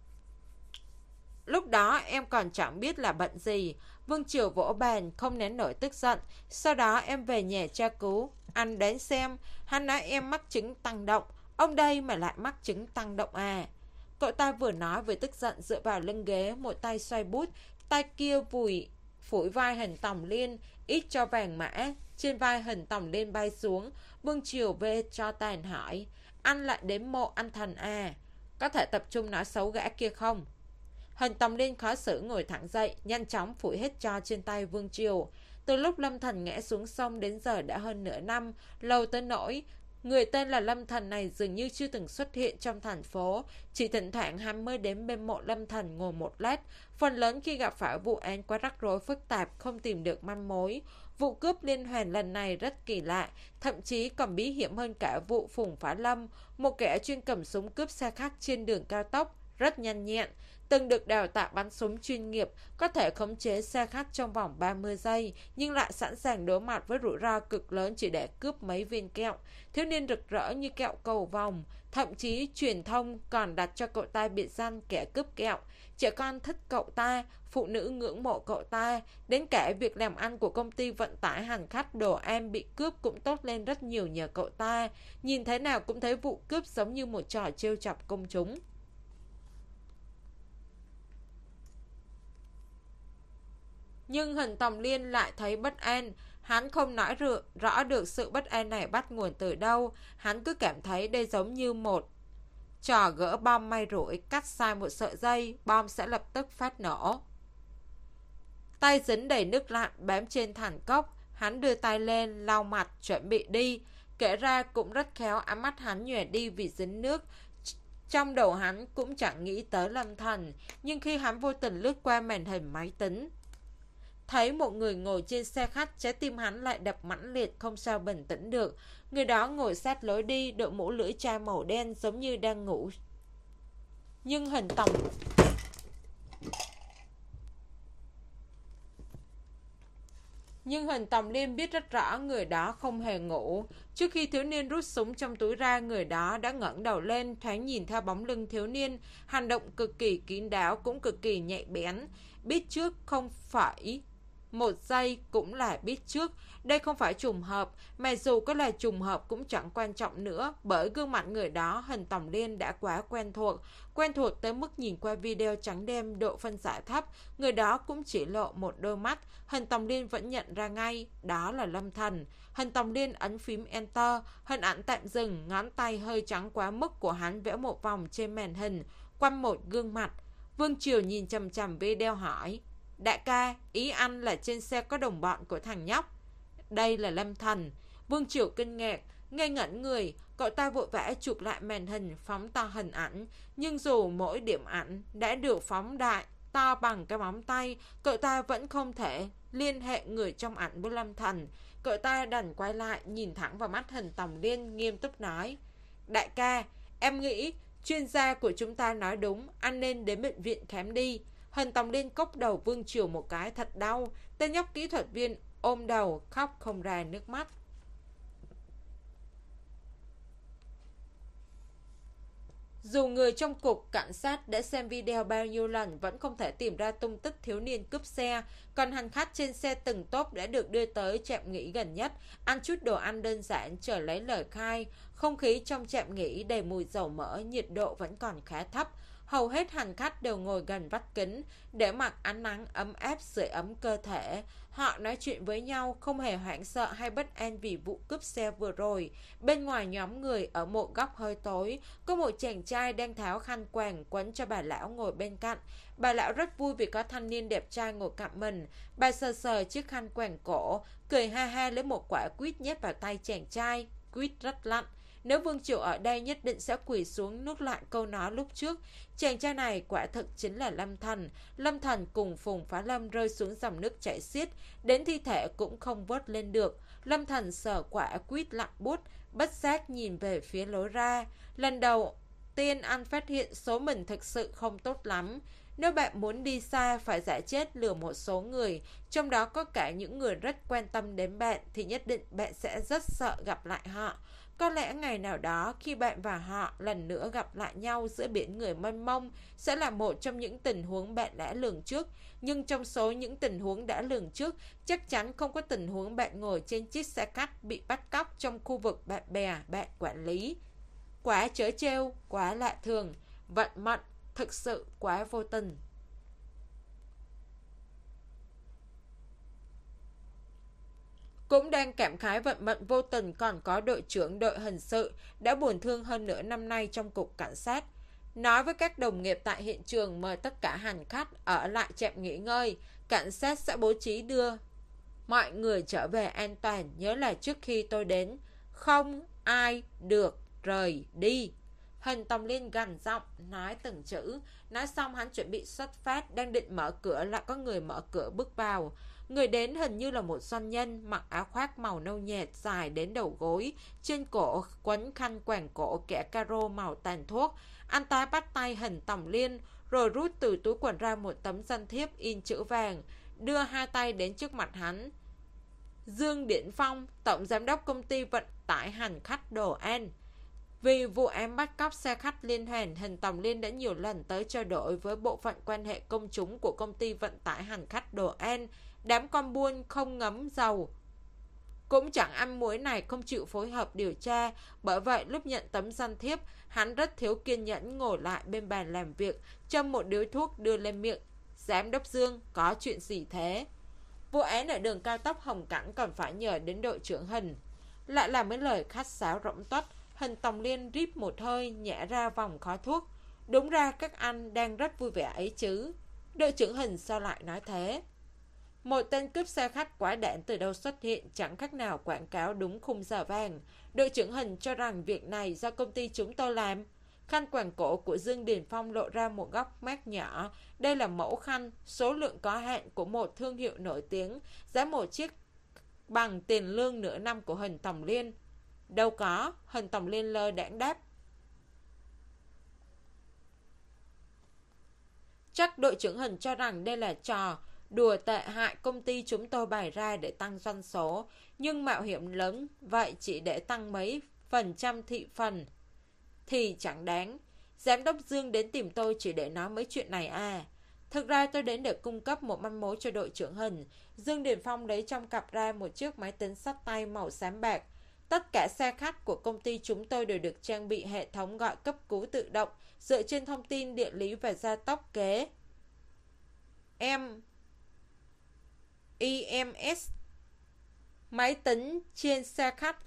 Lúc đó em còn chẳng biết là bệnh gì. Vương Triều vỗ bàn không nén nổi tức giận. Sau đó em về nhà tra cứu. Anh đến xem. Hắn nói em mắc chứng tăng động. Ông đây mà lại mắc chứng tăng động à? Cậu ta vừa nói vừa tức giận dựa vào lưng ghế, một tay xoay bút, tay kia vùi phủi vai Hình Tòng Liên, ít cho vàng mã. Trên vai Hình Tòng Liên bay xuống. Vương Triều về cho tàn hỏi, anh lại đến mộ anh Thành à? Có thể tập trung nói xấu gã kia không? Hình Tòng Liên khó xử ngồi thẳng dậy, nhanh chóng phủi hết tro trên tay Vương Triều. Từ lúc Lâm Thành ngã xuống sông đến giờ đã hơn nửa năm, lâu tới nỗi người tên là Lâm Thành này dường như chưa từng xuất hiện trong thành phố. Chỉ thỉnh thoảng hắn mới đến bên mộ Lâm Thành ngồi một lát. Phần lớn khi gặp phải vụ án quá rắc rối phức tạp, không tìm được manh mối. Vụ cướp liên hoàn lần này rất kỳ lạ, thậm chí còn bí hiểm hơn cả vụ Phùng Phá Lâm, một kẻ chuyên cầm súng cướp xe khách trên đường cao tốc, rất nhanh nhẹn, từng được đào tạo bắn súng chuyên nghiệp, có thể khống chế xe khách trong vòng ba mươi giây, nhưng lại sẵn sàng đối mặt với rủi ro cực lớn chỉ để cướp mấy viên kẹo. Thiếu niên rực rỡ như kẹo cầu vồng, thậm chí truyền thông còn đặt cho cậu ta biệt danh kẻ cướp kẹo. Trẻ con thích cậu ta, phụ nữ ngưỡng mộ cậu ta, đến cả việc làm ăn của công ty vận tải hành khách Đồ An bị cướp cũng tốt lên rất nhiều nhờ cậu ta. Nhìn thế nào cũng thấy vụ cướp giống như một trò trêu chọc công chúng. Nhưng Hình Tòng Liên lại thấy bất an. Hắn không nói rõ được sự bất an này bắt nguồn từ đâu. Hắn cứ cảm thấy đây giống như một trò gỡ bom may rủi, cắt sai một sợi dây, bom sẽ lập tức phát nổ. Tay dính đầy nước lạnh bám trên thành cốc. Hắn đưa tay lên, lau mặt, chuẩn bị đi. Kể ra cũng rất khéo, ánh mắt hắn nhòe đi vì dính nước. Trong đầu hắn cũng chẳng nghĩ tới Lâm Thành. Nhưng khi hắn vô tình lướt qua màn hình máy tính, thấy một người ngồi trên xe khách, trái tim hắn lại đập mãnh liệt, không sao bình tĩnh được. Người đó ngồi sát lối đi, đội mũ lưỡi chai màu đen giống như đang ngủ. Nhưng hình tòng Nhưng Hình Tòng Liên biết rất rõ người đó không hề ngủ. Trước khi thiếu niên rút súng trong túi ra, người đó đã ngẩng đầu lên, thoáng nhìn theo bóng lưng thiếu niên. Hành động cực kỳ kín đáo, cũng cực kỳ nhạy bén. Biết trước không phải một giây cũng là biết trước. Đây không phải trùng hợp, mà dù có là trùng hợp cũng chẳng quan trọng nữa, bởi gương mặt người đó hình Tòng Liên đã quá quen thuộc. Quen thuộc tới mức nhìn qua video trắng đêm độ phân giải thấp, người đó cũng chỉ lộ một đôi mắt, hình Tòng Liên vẫn nhận ra ngay, đó là Lâm Thần. Hình Tòng Liên ấn phím Enter, hình ảnh tạm dừng, ngón tay hơi trắng quá mức của hắn vẽ một vòng trên màn hình, quanh một gương mặt. Vương Triều nhìn chằm chằm video hỏi, đại ca, ý anh là trên xe có đồng bọn của thằng nhóc? Đây là Lâm Thần. Vương Triều kinh ngạc, ngây ngẩn người, cậu ta vội vã chụp lại màn hình, phóng to hình ảnh, nhưng dù mỗi điểm ảnh đã được phóng đại to bằng cái móng tay, cậu ta vẫn không thể liên hệ người trong ảnh với Lâm Thần. Cậu ta đành quay lại, nhìn thẳng vào mắt hình Tòng Liên, nghiêm túc nói, đại ca, em nghĩ chuyên gia của chúng ta nói đúng, anh nên đến bệnh viện khám đi. Hình Tòng Liên cốc đầu Vương Triều một cái thật đau. Tên nhóc kỹ thuật viên ôm đầu khóc không ra nước mắt. Dù người trong cục cảnh sát đã xem video bao nhiêu lần vẫn không thể tìm ra tung tích thiếu niên cướp xe, còn hành khách trên xe từng tốp đã được đưa tới trạm nghỉ gần nhất, ăn chút đồ ăn đơn giản chờ lấy lời khai. Không khí trong trạm nghỉ đầy mùi dầu mỡ, nhiệt độ vẫn còn khá thấp. Hầu hết hành khách đều ngồi gần vách kính, để mặc ánh nắng ấm áp sưởi ấm cơ thể. Họ nói chuyện với nhau, không hề hoảng sợ hay bất an vì vụ cướp xe vừa rồi. Bên ngoài nhóm người, ở một góc hơi tối, có một chàng trai đang tháo khăn quàng quấn cho bà lão ngồi bên cạnh. Bà lão rất vui vì có thanh niên đẹp trai ngồi cạnh mình. Bà sờ sờ chiếc khăn quàng cổ, cười ha ha lấy một quả quýt nhét vào tay chàng trai. Quýt rất lạnh. Nếu Vương Triều ở đây nhất định sẽ quỳ xuống nuốt lại câu nói lúc trước. Chàng trai này quả thực chính là Lâm Thần. Lâm Thần cùng Phùng Phá Lâm rơi xuống dòng nước chảy xiết, đến thi thể cũng không vớt lên được. Lâm Thần sờ quả quýt lặng bút, bất giác nhìn về phía lối ra. Lần đầu tiên anh phát hiện số mình thực sự không tốt lắm. Nếu bạn muốn đi xa phải giả chết lừa một số người, trong đó có cả những người rất quan tâm đến bạn, thì nhất định bạn sẽ rất sợ gặp lại họ. Có lẽ ngày nào đó khi bạn và họ lần nữa gặp lại nhau giữa biển người mênh mông sẽ là một trong những tình huống bạn đã lường trước. Nhưng trong số những tình huống đã lường trước, chắc chắn không có tình huống bạn ngồi trên chiếc xe khách bị bắt cóc trong khu vực bạn bè bạn quản lý. Quá trớ trêu, quá lạ thường, vận mệnh thực sự quá vô tình. Cũng đang cảm khái vận mệnh vô tình, còn có đội trưởng đội hình sự đã buồn thương hơn nửa năm nay trong cục cảnh sát. Nói với các đồng nghiệp tại hiện trường mời tất cả hành khách ở lại trạm nghỉ ngơi. Cảnh sát sẽ bố trí đưa mọi người trở về an toàn. Nhớ là trước khi tôi đến, không ai được rời đi. Hình Tòng Liên gằn giọng nói từng chữ. Nói xong hắn chuẩn bị xuất phát, đang định mở cửa lại có người mở cửa bước vào. Người đến hình như là một doanh nhân, mặc áo khoác màu nâu nhạt dài đến đầu gối, trên cổ quấn khăn quàng cổ kẻ caro màu tàn thuốc. Anh ta bắt tay Hình Tòng Liên, rồi rút từ túi quần ra một tấm danh thiếp in chữ vàng, đưa hai tay đến trước mặt hắn. Dương Điển Phong, tổng giám đốc công ty vận tải hành khách Đồ An. Vì vụ án bắt cóc xe khách liên hoàn, Hình Tòng Liên đã nhiều lần tới trao đổi với bộ phận quan hệ công chúng của công ty vận tải hành khách Đồ An. Đám con buôn không ngấm dầu cũng chẳng ăn muối này không chịu phối hợp điều tra. Bởi vậy lúc nhận tấm danh thiếp, hắn rất thiếu kiên nhẫn ngồi lại bên bàn làm việc, châm một điếu thuốc đưa lên miệng. Giám đốc Dương, có chuyện gì thế? Vụ án ở đường cao tốc Hồng Cảnh còn phải nhờ đến đội trưởng Hình. Lại là mấy lời khách sáo rỗng tuếch. Hình Tòng Liên rít một hơi, nhả ra vòng khói thuốc. Đúng ra các anh đang rất vui vẻ ấy chứ. Đội trưởng Hình sao lại nói thế? Một tên cướp xe khách quái đản từ đâu xuất hiện, chẳng khác nào quảng cáo đúng khung giờ vàng. Đội trưởng Hình cho rằng việc này do công ty chúng tôi làm. Khăn quàng cổ của Dương Điền Phong lộ ra một góc mát nhỏ. Đây là mẫu khăn, số lượng có hạn của một thương hiệu nổi tiếng, giá một chiếc bằng tiền lương nửa năm của Hình Tòng Liên. Đâu có, Hình Tòng Liên lơ đãng đáp. Chắc đội trưởng Hình cho rằng đây là trò đùa tệ hại công ty chúng tôi bày ra để tăng doanh số, nhưng mạo hiểm lớn vậy chỉ để tăng mấy phần trăm thị phần thì chẳng đáng. Giám đốc Dương đến tìm tôi chỉ để nói mấy chuyện này à? Thực ra tôi đến để cung cấp một manh mối cho đội trưởng Hình. Dương Điền Phong lấy trong cặp ra một chiếc máy tính xách tay màu xám bạc. Tất cả xe khách của công ty chúng tôi đều được trang bị hệ thống gọi cấp cứu tự động dựa trên thông tin địa lý và gia tốc kế em i em ét. Máy tính trên xe khách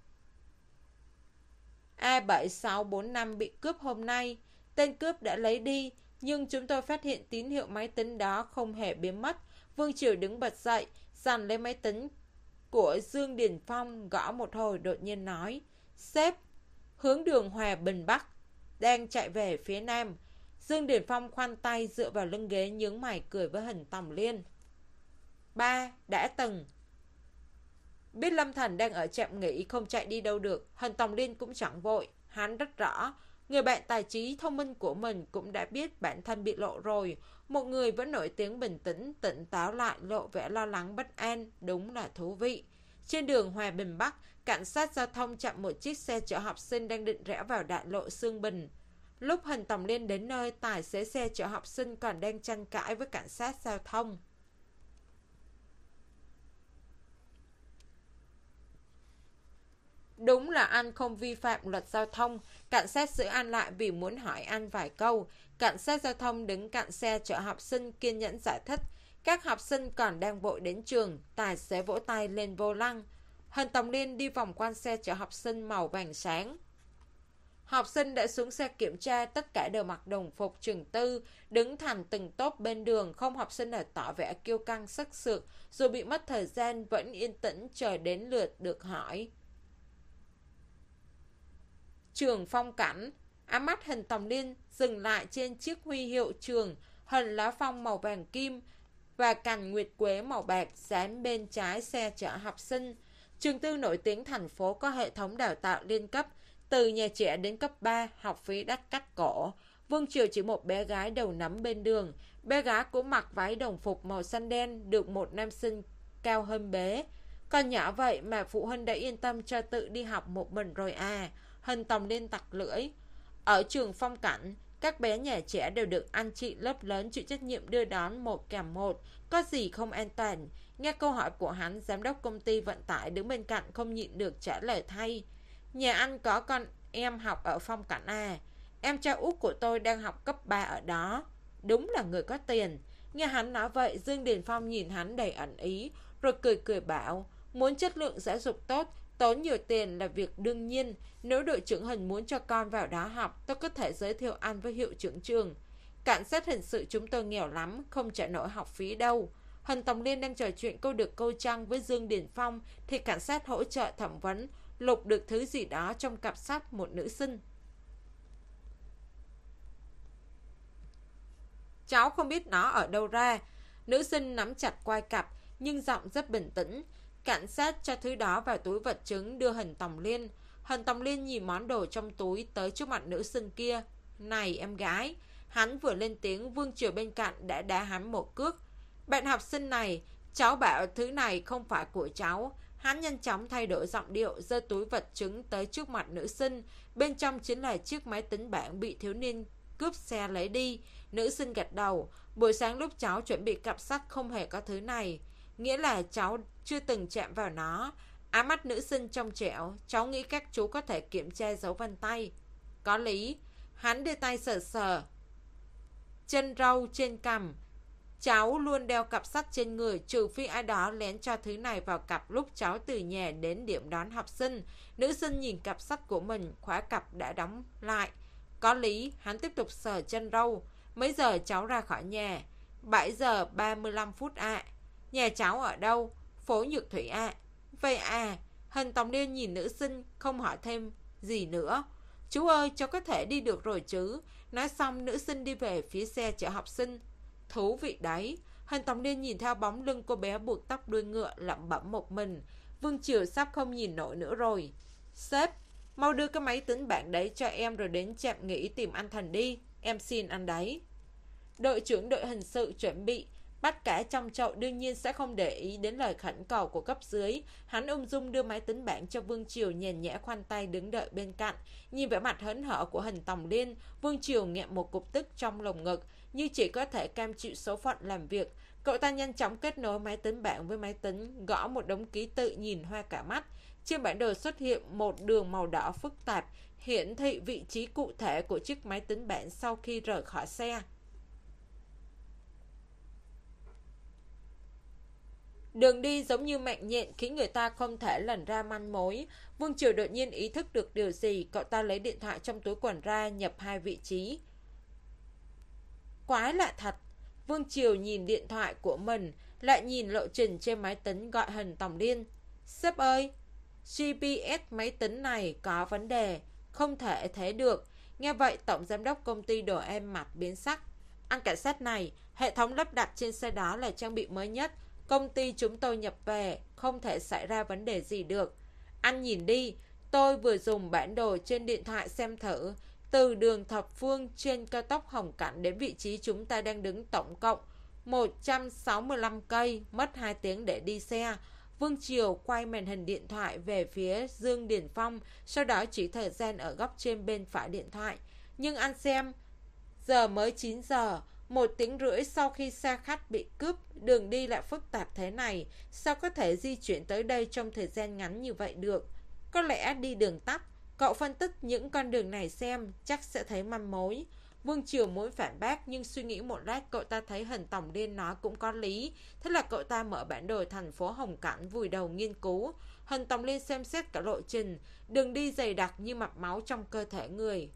A bảy sáu bốn năm bị cướp hôm nay. Tên cướp đã lấy đi, nhưng chúng tôi phát hiện tín hiệu máy tính đó không hề biến mất. Vương Triều đứng bật dậy, giành lấy máy tính của Dương Điền Phong, gõ một hồi đột nhiên nói: Sếp, hướng đường Hòa Bình Bắc, đang chạy về phía nam. Dương Điền Phong khoanh tay dựa vào lưng ghế, nhướng mày cười với Hình Tòng Liên. Ba, đã từng. Biết Lâm Thần đang ở trạm nghỉ, không chạy đi đâu được, Hình Tòng Liên cũng chẳng vội. Hắn rất rõ, người bạn tài trí thông minh của mình cũng đã biết bản thân bị lộ rồi. Một người vẫn nổi tiếng bình tĩnh, tỉnh táo lại lộ vẻ lo lắng bất an, đúng là thú vị. Trên đường Hòa Bình Bắc, cảnh sát giao thông chặn một chiếc xe chở học sinh đang định rẽ vào đại lộ Sương Bình. Lúc Hình Tòng Liên đến nơi, tài xế xe chở học sinh còn đang tranh cãi với cảnh sát giao thông. Đúng là anh không vi phạm luật giao thông. Cảnh sát giữ anh lại vì muốn hỏi anh vài câu. Cảnh sát giao thông đứng cạnh xe chở học sinh kiên nhẫn giải thích. Các học sinh còn đang vội đến trường. Tài xế vỗ tay lên vô lăng. Hình Tòng Liên đi vòng quanh xe chở học sinh màu vàng sáng. Học sinh đã xuống xe kiểm tra, tất cả đều mặc đồng phục trường tư, đứng thành từng tốp bên đường, không học sinh nào tỏ vẻ kiêu căng sắc sược, dù bị mất thời gian vẫn yên tĩnh chờ đến lượt được hỏi. Trường phong cảnh, ám mắt Hình Tòng Liên dừng lại trên chiếc huy hiệu trường, hình lá phong màu vàng kim và cành nguyệt quế màu bạc dán bên trái xe chở học sinh. Trường tư nổi tiếng thành phố có hệ thống đào tạo liên cấp, từ nhà trẻ đến cấp ba, học phí đắt cắt cổ. Vương Triều chỉ một bé gái đầu nắm bên đường. Bé gái cũng mặc váy đồng phục màu xanh đen, được một nam sinh cao hơn bé. Còn nhỏ vậy mà phụ huynh đã yên tâm cho tự đi học một mình rồi à. Hình Tòng Liên tặc lưỡi. Ở trường phong cảnh, các bé nhà trẻ đều được anh chị lớp lớn chịu trách nhiệm đưa đón một kèm một, có gì không an toàn. Nghe câu hỏi của hắn, giám đốc công ty vận tải đứng bên cạnh không nhịn được trả lời thay. Nhà anh có con em học ở phong cảnh à? Em trai út của tôi đang học cấp ba ở đó. Đúng là người có tiền. Nghe hắn nói vậy, Dương Điền Phong nhìn hắn đầy ẩn ý, rồi cười cười bảo, muốn chất lượng giáo dục tốt, tốn nhiều tiền là việc đương nhiên. Nếu đội trưởng Hình muốn cho con vào đó học, tôi có thể giới thiệu anh với hiệu trưởng trường. Cảnh sát hình sự chúng tôi nghèo lắm, không trả nổi học phí đâu. Hình Tòng Liên đang trò chuyện câu được câu trăng với Dương Điền Phong, thì cảnh sát hỗ trợ thẩm vấn, lục được thứ gì đó trong cặp sách một nữ sinh. Cháu không biết nó ở đâu ra. Nữ sinh nắm chặt quai cặp, nhưng giọng rất bình tĩnh. Cảnh sát cho thứ đó vào túi vật chứng đưa Hình Tòng Liên. Hình Tòng Liên nhìn món đồ trong túi tới trước mặt nữ sinh kia. Này em gái. Hắn vừa lên tiếng, Vương Triều bên cạnh đã đá hắn một cước. Bạn học sinh này, cháu bảo thứ này không phải của cháu. Hắn nhanh chóng thay đổi giọng điệu, giơ túi vật chứng tới trước mặt nữ sinh. Bên trong chính là chiếc máy tính bảng bị thiếu niên cướp xe lấy đi. Nữ sinh gật đầu. Buổi sáng lúc cháu chuẩn bị cặp sách không hề có thứ này. Nghĩa là cháu chưa từng chạm vào nó. Ám mắt nữ sinh trong trẻo. Cháu nghĩ các chú có thể kiểm tra dấu vân tay. Có lý. Hắn đưa tay sờ sờ chân râu trên cằm. Cháu luôn đeo cặp sách trên người, trừ phi ai đó lén cho thứ này vào cặp lúc cháu từ nhà đến điểm đón học sinh. Nữ sinh nhìn cặp sách của mình, khóa cặp đã đóng lại. Có lý. Hắn tiếp tục sờ chân râu. Mấy giờ cháu ra khỏi nhà? Bảy giờ ba mươi lăm phút ạ. À. Nhà cháu ở đâu? Phố Nhược Thủy ạ. À. Vậy à. Hình Tòng Liên nhìn nữ sinh, không hỏi thêm gì nữa. Chú ơi, cháu có thể đi được rồi chứ? Nói xong, nữ sinh đi về phía xe chở học sinh. Thú vị đấy. Hình Tòng Liên nhìn theo bóng lưng cô bé buộc tóc đuôi ngựa, lẩm bẩm một mình. Vương Triều sắp không nhìn nổi nữa rồi. Sếp, mau đưa cái máy tính bảng đấy cho em rồi đến trạm nghỉ tìm anh Thần đi. Em xin anh đấy. Đội trưởng đội hình sự chuẩn bị bắt cá trong chậu, đương nhiên sẽ không để ý đến lời khẩn cầu của cấp dưới. Hắn ung dung đưa máy tính bảng cho Vương Triều, nhàn nhã khoanh tay đứng đợi bên cạnh. Nhìn vẻ mặt hớn hở của Hình Tòng Liên, Vương Triều nghẹn một cục tức trong lồng ngực, nhưng chỉ có thể cam chịu số phận làm việc. Cậu ta nhanh chóng kết nối máy tính bảng với máy tính, gõ một đống ký tự nhìn hoa cả mắt. Trên bản đồ xuất hiện một đường màu đỏ phức tạp, hiển thị vị trí cụ thể của chiếc máy tính bảng sau khi rời khỏi xe. Đường đi giống như mạng nhện khiến người ta không thể lần ra manh mối. Vương Triều đột nhiên ý thức được điều gì, cậu ta lấy điện thoại trong túi quần ra, nhập hai vị trí. Quái lạ thật, Vương Triều nhìn điện thoại của mình, lại nhìn lộ trình trên máy tính, gọi Hình Tòng Liên. Sếp ơi, giê pê ét máy tính này có vấn đề, không thể thế được. Nghe vậy, Tổng Giám đốc công ty đồ em mặt biến sắc. Anh cảnh sát này, hệ thống lắp đặt trên xe đó là trang bị mới nhất. Công ty chúng tôi nhập về, không thể xảy ra vấn đề gì được. Anh nhìn đi, tôi vừa dùng bản đồ trên điện thoại xem thử. Từ đường thập phương trên cao tốc Hồng Cảnh đến vị trí chúng ta đang đứng tổng cộng một trăm sáu mươi lăm cây, mất hai tiếng để đi xe. Vương Triều quay màn hình điện thoại về phía Dương Điền Phong, sau đó chỉ thời gian ở góc trên bên phải điện thoại. Nhưng anh xem, giờ mới chín giờ, một tiếng rưỡi sau khi xe khách bị cướp, đường đi lại phức tạp thế này, sao có thể di chuyển tới đây trong thời gian ngắn như vậy được? Có lẽ đi đường tắt. Cậu phân tích những con đường này xem, chắc sẽ thấy manh mối. Vương Triều muốn phản bác, nhưng suy nghĩ một lát cậu ta thấy Hình Tòng Liên nói cũng có lý. Thế là cậu ta mở bản đồ thành phố Hồng Cảnh, vùi đầu nghiên cứu. Hình Tòng Liên xem xét cả lộ trình, đường đi dày đặc như mạch máu trong cơ thể người.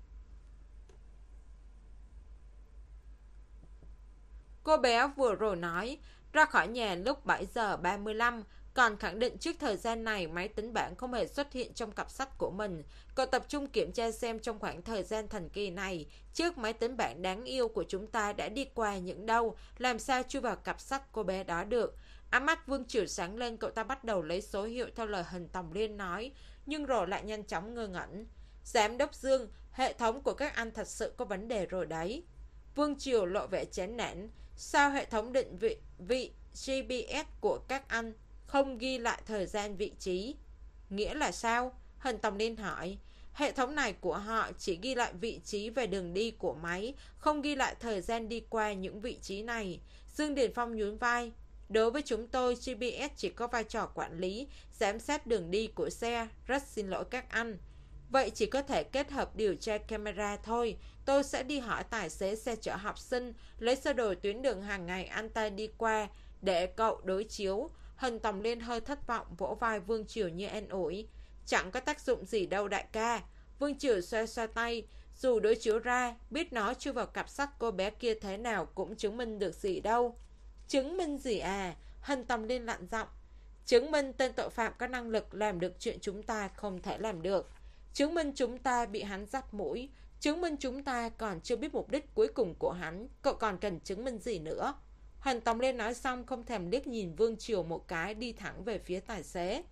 Cô bé vừa rồi nói, ra khỏi nhà lúc bảy giờ ba mươi lăm, còn khẳng định trước thời gian này máy tính bảng không hề xuất hiện trong cặp sách của mình. Cậu tập trung kiểm tra xem trong khoảng thời gian thần kỳ này, chiếc máy tính bảng đáng yêu của chúng ta đã đi qua những đâu, làm sao chui vào cặp sách cô bé đó được. Ánh mắt Vương Triều sáng lên, cậu ta bắt đầu lấy số hiệu theo lời Hình Tòng Liên nói, nhưng rồi lại nhanh chóng ngơ ngẩn. Giám đốc Dương, hệ thống của các anh thật sự có vấn đề rồi đấy. Vương Triều lộ vẻ chán nản. Sao hệ thống định vị, vị giê pê ét của các anh không ghi lại thời gian vị trí? Nghĩa là sao? Hình Tòng Liên hỏi. Hệ thống này của họ chỉ ghi lại vị trí về đường đi của máy, không ghi lại thời gian đi qua những vị trí này. Dương Điền Phong nhún vai. Đối với chúng tôi, giê pê ét chỉ có vai trò quản lý, giám sát đường đi của xe. Rất xin lỗi các anh. Vậy chỉ có thể kết hợp điều tra camera thôi. Tôi sẽ đi hỏi tài xế xe chở học sinh, lấy sơ đồ tuyến đường hàng ngày anh ta đi qua để cậu đối chiếu. Hình Tòng Liên hơi thất vọng, vỗ vai Vương Triều như an ủi. Chẳng có tác dụng gì đâu đại ca. Vương Triều xoa xoa tay. Dù đối chiếu ra, biết nó chưa vào cặp sách cô bé kia thế nào cũng chứng minh được gì đâu. Chứng minh gì à? Hình Tòng Liên lạnh giọng. Chứng minh tên tội phạm có năng lực làm được chuyện chúng ta không thể làm được. Chứng minh chúng ta bị hắn dắt mũi. Chứng minh chúng ta còn chưa biết mục đích cuối cùng của hắn. Cậu còn cần chứng minh gì nữa? Hình Tòng Liên nói xong không thèm liếc nhìn Vương Triều một cái, đi thẳng về phía tài xế.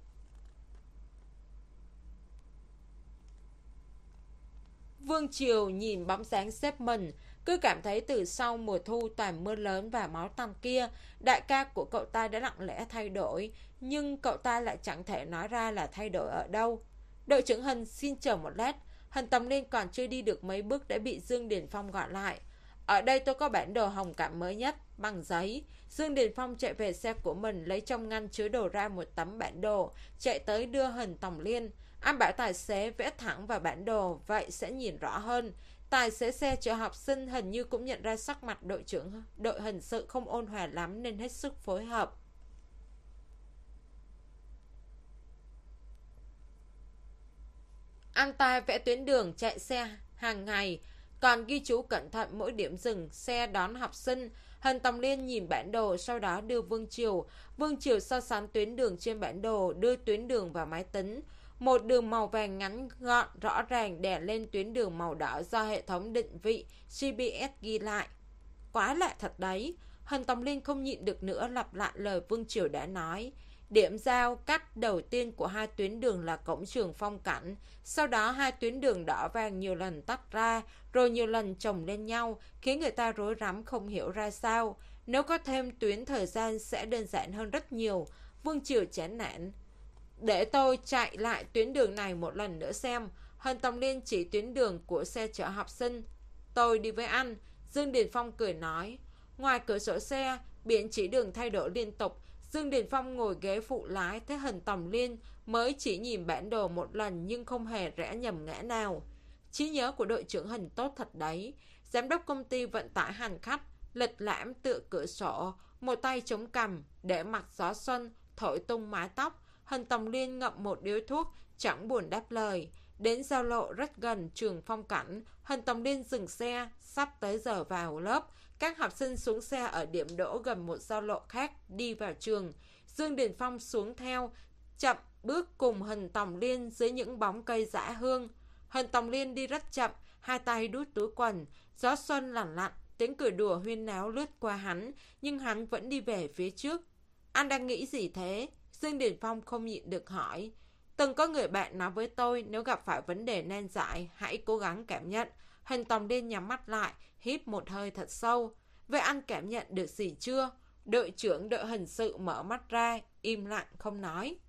Vương Triều nhìn bóng dáng xếp mình, cứ cảm thấy từ sau mùa thu toàn mưa lớn và máu tanh kia, đại ca của cậu ta đã lặng lẽ thay đổi, nhưng cậu ta lại chẳng thể nói ra là thay đổi ở đâu. Đội trưởng Hình xin chờ một lát. Hình Tòng Liên còn chưa đi được mấy bước đã bị Dương Điền Phong gọi lại. Ở đây tôi có bản đồ Hồng Cảnh mới nhất, bằng giấy. Dương Điền Phong chạy về xe của mình, lấy trong ngăn chứa đồ ra một tấm bản đồ, chạy tới đưa Hình Tòng Liên. Anh bảo tài xế vẽ thẳng vào bản đồ, vậy sẽ nhìn rõ hơn. Tài xế xe chở học sinh hình như cũng nhận ra sắc mặt đội trưởng đội hình sự không ôn hòa lắm nên hết sức phối hợp. Anh ta vẽ tuyến đường chạy xe hàng ngày, còn ghi chú cẩn thận mỗi điểm dừng xe đón học sinh. Hình Tòng Liên nhìn bản đồ, sau đó đưa Vương Triều. Vương Triều so sánh tuyến đường trên bản đồ, đưa tuyến đường vào máy tính. Một đường màu vàng ngắn gọn rõ ràng đè lên tuyến đường màu đỏ do hệ thống định vị giê pê ét ghi lại. Quá lạ thật đấy. Hình Tòng Liên không nhịn được nữa, lặp lại lời Vương Triều đã nói. Điểm giao cắt đầu tiên của hai tuyến đường là cổng trường Phong Cảnh. Sau đó hai tuyến đường đỏ vàng nhiều lần tách ra, rồi nhiều lần chồng lên nhau, khiến người ta rối rắm không hiểu ra sao. Nếu có thêm tuyến thời gian sẽ đơn giản hơn rất nhiều. Vương Triều chán nản. Để tôi chạy lại tuyến đường này một lần nữa xem. Hình Tòng Liên chỉ tuyến đường của xe chở học sinh. Tôi đi với anh. Dương Điền Phong cười nói. Ngoài cửa sổ xe, biển chỉ đường thay đổi liên tục. Dương Điền Phong ngồi ghế phụ lái, thấy Hình Tòng Liên mới chỉ nhìn bản đồ một lần nhưng không hề rẽ nhầm ngã nào. Trí nhớ của đội trưởng Hình tốt thật đấy. Giám đốc công ty vận tải hành khách, lịch lãm tựa cửa sổ, một tay chống cằm, để mặc gió xuân, thổi tung mái tóc. Hình Tòng Liên ngậm một điếu thuốc, chẳng buồn đáp lời. Đến giao lộ rất gần trường Phong Cảnh, Hình Tòng Liên dừng xe, sắp tới giờ vào lớp. Các học sinh xuống xe ở điểm đỗ gần một giao lộ khác, đi vào trường. Dương Điền Phong xuống theo, chậm bước cùng Hình Tòng Liên dưới những bóng cây dã hương. Hình Tòng Liên đi rất chậm, hai tay đút túi quần. Gió xuân lằn lặn, tiếng cười đùa huyên náo lướt qua hắn, nhưng hắn vẫn đi về phía trước. Anh đang nghĩ gì thế? Dương Điền Phong không nhịn được hỏi. Từng có người bạn nói với tôi, nếu gặp phải vấn đề nan giải, hãy cố gắng cảm nhận. Hình Tòng Liên nhắm mắt lại, hít một hơi thật sâu. Vậy anh cảm nhận được gì chưa? Đội trưởng đội hình sự mở mắt ra, im lặng không nói.